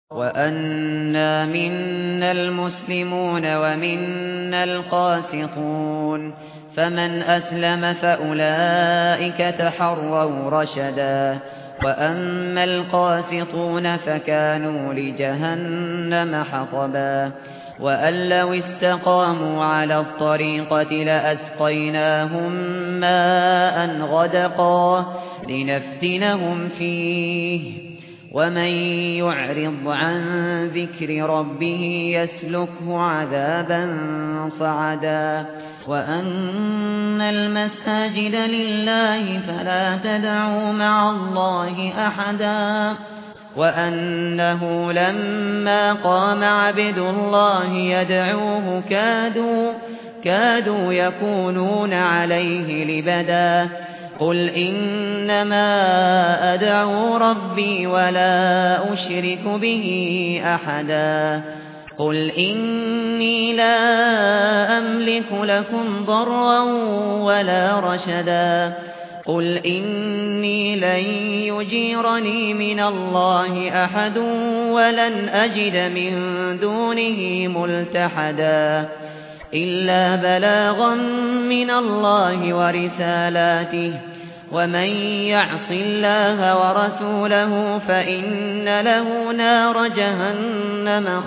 وَأَنَّا مِنَّا الْمُسْلِمُونَ وَمِنَّا الْقَاسِطُونَ فَمَنْ أَسْلَمَ فَأُولَئِكَ تَحَرَّوْا رَشَدًا وَأَمَّا الْقَاسِطُونَ فَكَانُوا لِجَهَنَّمَ حَطَبًا وَأَن لَّوِ اسْتَقَامُوا عَلَى الطَّرِيقَةِ لَأَسْقَيْنَاهُم مَّاءً غَدَقًا لِّنَفْتِنَهُمْ فِيهِ وَمَن يُعْرِضْ عَن ذِكْرِ رَبِّهِ يَسْلُكْهُ عَذَابًا صَعَدًا وَأَنَّ الْمَسَاجِدَ لِلَّهِ فَلَا تَدْعُوا مَعَ اللَّهِ أَحَدًا وَأَنَّهُ لَمَّا قَامَ عَبْدُ اللَّهِ يَدْعُوهُ كَادُوا يَكُونُونَ عَلَيْهِ لِبَدًا قُلْ إِنَّمَا أَدْعُو رَبِّي وَلَا أُشْرِكُ بِهِ أَحَدًا قُلْ إِنِّي لَا أَمْلِكُ لَكُمْ ضَرًّا وَلَا رَشَدًا قُلْ إِنِّي لَن يُجِيرَنِي مِنَ اللَّهِ أَحَدٌ وَلَنْ أَجِدَ مِن دُونِهِ مُلْتَحَدًا إِلَّا بَلَاغًا مِنَ اللَّهِ وَرِسَالَاتِهِ وَمَن يَعْصِ اللَّهَ وَرَسُولَهُ فَإِنَّ لَهُ نَارَ جَهَنَّمَ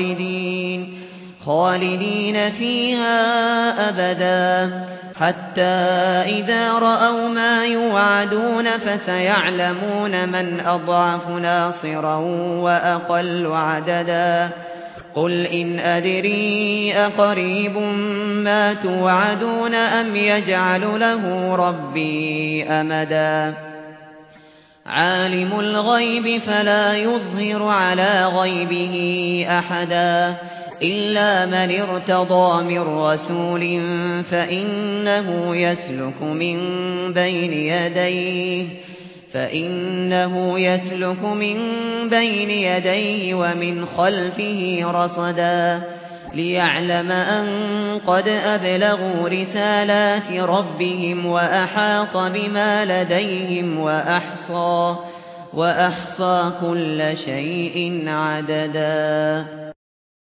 خَالِدِينَ فِيهَا أَبَدًا حَتَّى إِذَا رَأَوْا مَا يُوعَدُونَ فَسَيَعْلَمُونَ مَنْ أَضْعَفُ نَاصِرًا وَأَقَلُّ عَدَدًا قُلْ إِنْ أَدْرِي أَقَرِيبٌ مَا تُوعَدُونَ أَمْ يَجْعَلُ لَهُ رَبِّي أَمَدًا عَالِمُ الْغَيْبِ فَلَا يُظْهِرُ عَلَى غَيْبِهِ أَحَدًا إِلَّا مَنِ ارْتَضَىٰ مِن رَّسُولٍ فَإِنَّهُ يَسْلُكُ مِن بَيْنِ يَدَيْهِ وَمِنْ خَلْفِهِ رَصَدًا لِّيَعْلَمَ أَن قَدْ أَبْلَغُوا رِسَالَاتِ رَبِّهِمْ وَأَحَاطَ بِمَا لَدَيْهِمْ وَأَحْصَىٰ كُلَّ شَيْءٍ عَدَدًا